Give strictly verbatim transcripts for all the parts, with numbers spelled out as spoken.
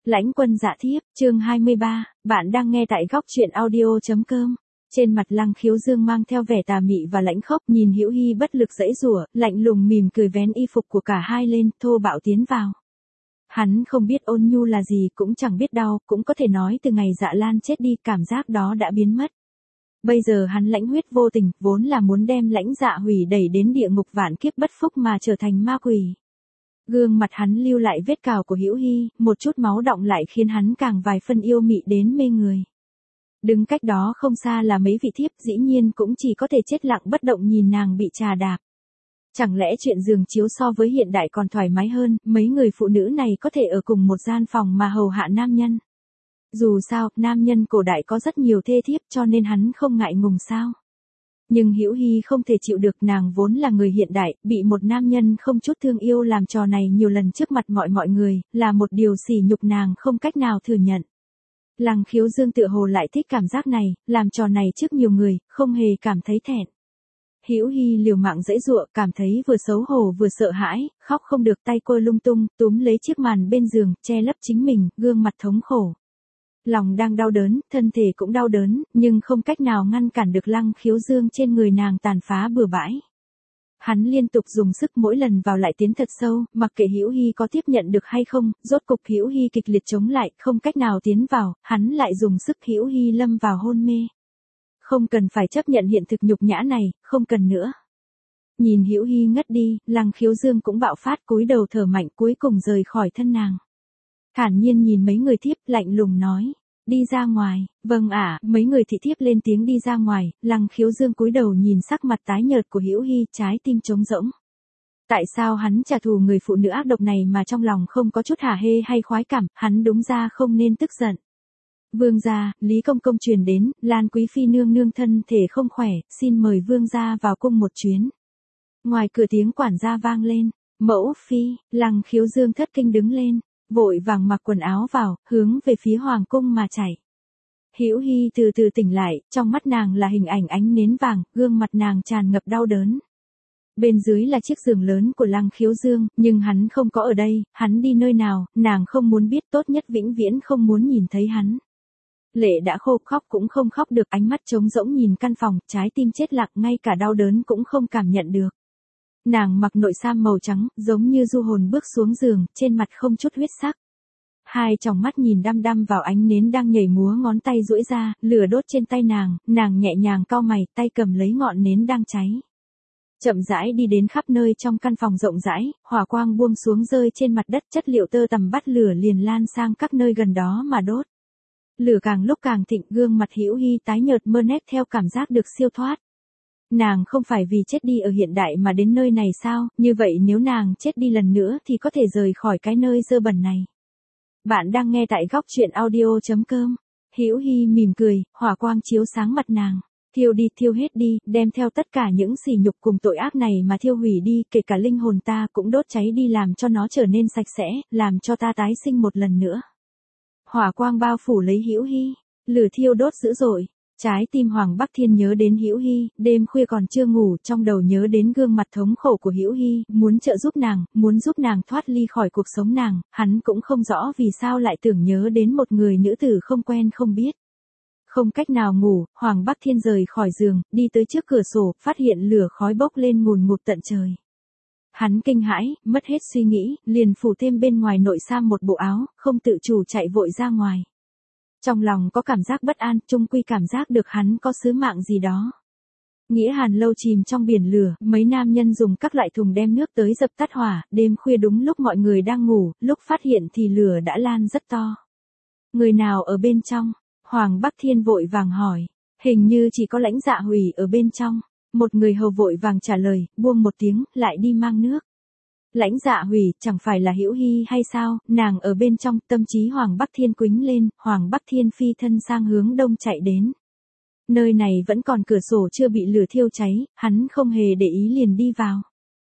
Lãnh Quân Dạ Thiếp, chương hai mươi ba, bạn đang nghe tại góc truyện audio.com. Trên mặt Lăng Khiếu Dương mang theo vẻ tà mị và lãnh khốc, nhìn Hữu Hi bất lực giãy giụa, lạnh lùng mỉm cười vén y phục của cả hai lên, thô bạo tiến vào. Hắn không biết ôn nhu là gì, cũng chẳng biết đau, cũng có thể nói từ ngày Dạ Lan chết đi, cảm giác đó đã biến mất. Bây giờ hắn lãnh huyết vô tình, vốn là muốn đem Lãnh Dạ hủy đẩy đến địa ngục vạn kiếp bất phúc mà trở thành ma quỷ. Gương mặt hắn lưu lại vết cào của Hữu Hi, một chút máu đọng lại khiến hắn càng vài phân yêu mị đến mê người. Đứng cách đó không xa là mấy vị thiếp, dĩ nhiên cũng chỉ có thể chết lặng bất động nhìn nàng bị trà đạp. Chẳng lẽ chuyện giường chiếu so với hiện đại còn thoải mái hơn, mấy người phụ nữ này có thể ở cùng một gian phòng mà hầu hạ nam nhân. Dù sao, nam nhân cổ đại có rất nhiều thê thiếp cho nên hắn không ngại ngùng sao. Nhưng Hữu Hi không thể chịu được, nàng vốn là người hiện đại, bị một nam nhân không chút thương yêu làm trò này nhiều lần trước mặt mọi mọi người, là một điều sỉ nhục nàng không cách nào thừa nhận. Lăng Khiếu Dương tựa hồ lại thích cảm giác này, làm trò này trước nhiều người, không hề cảm thấy thẹn. Hữu Hi liều mạng giãy giụa, cảm thấy vừa xấu hổ vừa sợ hãi, khóc không được, tay cô lung tung, túm lấy chiếc màn bên giường, che lấp chính mình, gương mặt thống khổ. Lòng đang đau đớn, thân thể cũng đau đớn, nhưng không cách nào ngăn cản được Lăng Khiếu Dương trên người nàng tàn phá bừa bãi. Hắn liên tục dùng sức mỗi lần vào lại tiến thật sâu, mặc kệ Hữu Hi có tiếp nhận được hay không, rốt cục Hữu Hi kịch liệt chống lại, không cách nào tiến vào, hắn lại dùng sức, Hữu Hi lâm vào hôn mê. Không cần phải chấp nhận hiện thực nhục nhã này, không cần nữa. Nhìn Hữu Hi ngất đi, Lăng Khiếu Dương cũng bạo phát, cúi đầu thở mạnh, cuối cùng rời khỏi thân nàng. Thản nhiên nhìn mấy người thiếp, lạnh lùng nói, đi ra ngoài. Vâng ạ, mấy người thị thiếp lên tiếng đi ra ngoài. Lăng Khiếu Dương cúi đầu nhìn sắc mặt tái nhợt của Hữu Hi, trái tim trống rỗng. Tại sao hắn trả thù người phụ nữ ác độc này mà trong lòng không có chút hả hê hay khoái cảm, hắn đúng ra không nên tức giận. Vương gia, Lý công công truyền đến, Lan quý phi nương nương thân thể không khỏe, xin mời vương gia vào cung một chuyến. Ngoài cửa tiếng quản gia vang lên, mẫu phi. Lăng Khiếu Dương thất kinh đứng lên, vội vàng mặc quần áo vào, hướng về phía hoàng cung mà chạy. Hữu Hi từ từ tỉnh lại, trong mắt nàng là hình ảnh ánh nến vàng, gương mặt nàng tràn ngập đau đớn. Bên dưới là chiếc giường lớn của Lăng Khiếu Dương, nhưng hắn không có ở đây, hắn đi nơi nào, nàng không muốn biết, tốt nhất vĩnh viễn không muốn nhìn thấy hắn. Lệ đã khô, khóc cũng không khóc được, ánh mắt trống rỗng nhìn căn phòng, trái tim chết lặng, ngay cả đau đớn cũng không cảm nhận được. Nàng mặc nội sam màu trắng, giống như du hồn bước xuống giường, trên mặt không chút huyết sắc. Hai tròng mắt nhìn đăm đăm vào ánh nến đang nhảy múa, ngón tay duỗi ra, lửa đốt trên tay nàng, nàng nhẹ nhàng cau mày, tay cầm lấy ngọn nến đang cháy. Chậm rãi đi đến khắp nơi trong căn phòng rộng rãi, hỏa quang buông xuống rơi trên mặt đất, chất liệu tơ tằm bắt lửa liền lan sang các nơi gần đó mà đốt. Lửa càng lúc càng thịnh, gương mặt Hữu Hi tái nhợt mơ nét theo cảm giác được siêu thoát. Nàng không phải vì chết đi ở hiện đại mà đến nơi này sao, như vậy nếu nàng chết đi lần nữa thì có thể rời khỏi cái nơi dơ bẩn này. Bạn đang nghe tại góc truyện audio.com. Hữu Hi mỉm cười, hỏa quang chiếu sáng mặt nàng. Thiêu đi, thiêu hết đi, đem theo tất cả những sỉ nhục cùng tội ác này mà thiêu hủy đi, kể cả linh hồn ta cũng đốt cháy đi, làm cho nó trở nên sạch sẽ, làm cho ta tái sinh một lần nữa. Hỏa quang bao phủ lấy Hữu Hi, lửa thiêu đốt dữ dội. Trái tim Hoàng Bắc Thiên nhớ đến Hữu Hi, đêm khuya còn chưa ngủ, trong đầu nhớ đến gương mặt thống khổ của Hữu Hi, muốn trợ giúp nàng, muốn giúp nàng thoát ly khỏi cuộc sống nàng, hắn cũng không rõ vì sao lại tưởng nhớ đến một người nữ tử không quen không biết. Không cách nào ngủ, Hoàng Bắc Thiên rời khỏi giường, đi tới trước cửa sổ, phát hiện lửa khói bốc lên ngùn ngụt tận trời. Hắn kinh hãi, mất hết suy nghĩ, liền phủ thêm bên ngoài nội sam một bộ áo, không tự chủ chạy vội ra ngoài. Trong lòng có cảm giác bất an, chung quy cảm giác được hắn có sứ mạng gì đó. Nghĩa Hàn lâu chìm trong biển lửa, mấy nam nhân dùng các loại thùng đem nước tới dập tắt hỏa, đêm khuya đúng lúc mọi người đang ngủ, lúc phát hiện thì lửa đã lan rất to. Người nào ở bên trong? Hoàng Bắc Thiên vội vàng hỏi, hình như chỉ có Lãnh Dạ hủy ở bên trong. Một người hầu vội vàng trả lời, buông một tiếng, lại đi mang nước. Lãnh Dạ hủy, chẳng phải là Hữu Hi hay sao, nàng ở bên trong, tâm trí Hoàng Bắc Thiên quĩnh lên, Hoàng Bắc Thiên phi thân sang hướng đông chạy đến. Nơi này vẫn còn cửa sổ chưa bị lửa thiêu cháy, hắn không hề để ý liền đi vào.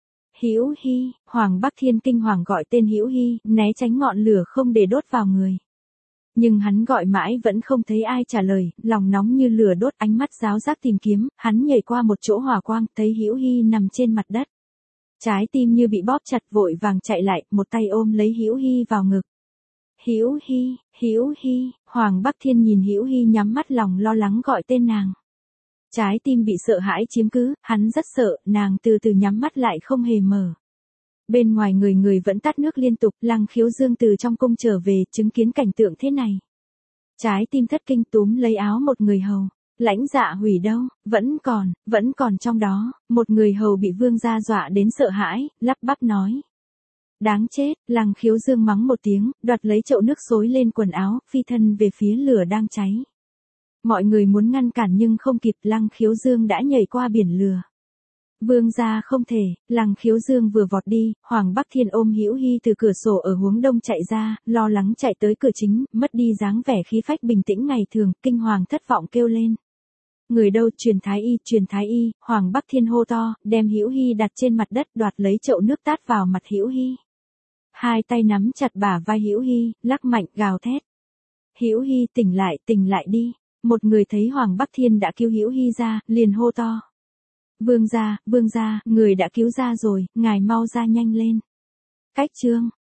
Hữu Hi, Hoàng Bắc Thiên kinh hoàng gọi tên Hữu Hi, né tránh ngọn lửa không để đốt vào người. Nhưng hắn gọi mãi vẫn không thấy ai trả lời, lòng nóng như lửa đốt, ánh mắt ráo rác tìm kiếm, hắn nhảy qua một chỗ hỏa quang, thấy Hữu Hi nằm trên mặt đất. Trái tim như bị bóp chặt, vội vàng chạy lại, một tay ôm lấy Hữu Hi vào ngực. Hữu Hi, Hữu Hi, Hoàng Bắc Thiên nhìn Hữu Hi nhắm mắt lòng lo lắng gọi tên nàng. Trái tim bị sợ hãi chiếm cứ, hắn rất sợ, nàng từ từ nhắm mắt lại không hề mở. Bên ngoài người người vẫn tắt nước liên tục, Lăng Khiếu Dương từ trong cung trở về, chứng kiến cảnh tượng thế này. Trái tim thất kinh túm lấy áo một người hầu. Lãnh Dạ Hủy đâu, vẫn còn, vẫn còn trong đó, một người hầu bị vương gia dọa đến sợ hãi, lắp bắp nói. Đáng chết, Lăng Khiếu Dương mắng một tiếng, đoạt lấy chậu nước xối lên quần áo, phi thân về phía lửa đang cháy. Mọi người muốn ngăn cản nhưng không kịp, Lăng Khiếu Dương đã nhảy qua biển lửa. Vương gia không thể, Lăng Khiếu Dương vừa vọt đi, Hoàng Bắc Thiên ôm Hữu Hi từ cửa sổ ở hướng đông chạy ra, lo lắng chạy tới cửa chính, mất đi dáng vẻ khí phách bình tĩnh ngày thường, kinh hoàng thất vọng kêu lên. Người đâu, truyền thái y, truyền thái y, Hoàng Bắc Thiên hô to, đem Hữu Hi đặt trên mặt đất, đoạt lấy chậu nước tát vào mặt Hữu Hi. Hai tay nắm chặt bả vai Hữu Hi, lắc mạnh gào thét. Hữu Hi tỉnh lại, tỉnh lại đi. Một người thấy Hoàng Bắc Thiên đã cứu Hữu Hi ra, liền hô to. Vương gia, vương gia, người đã cứu ra rồi, ngài mau ra nhanh lên. Cách chương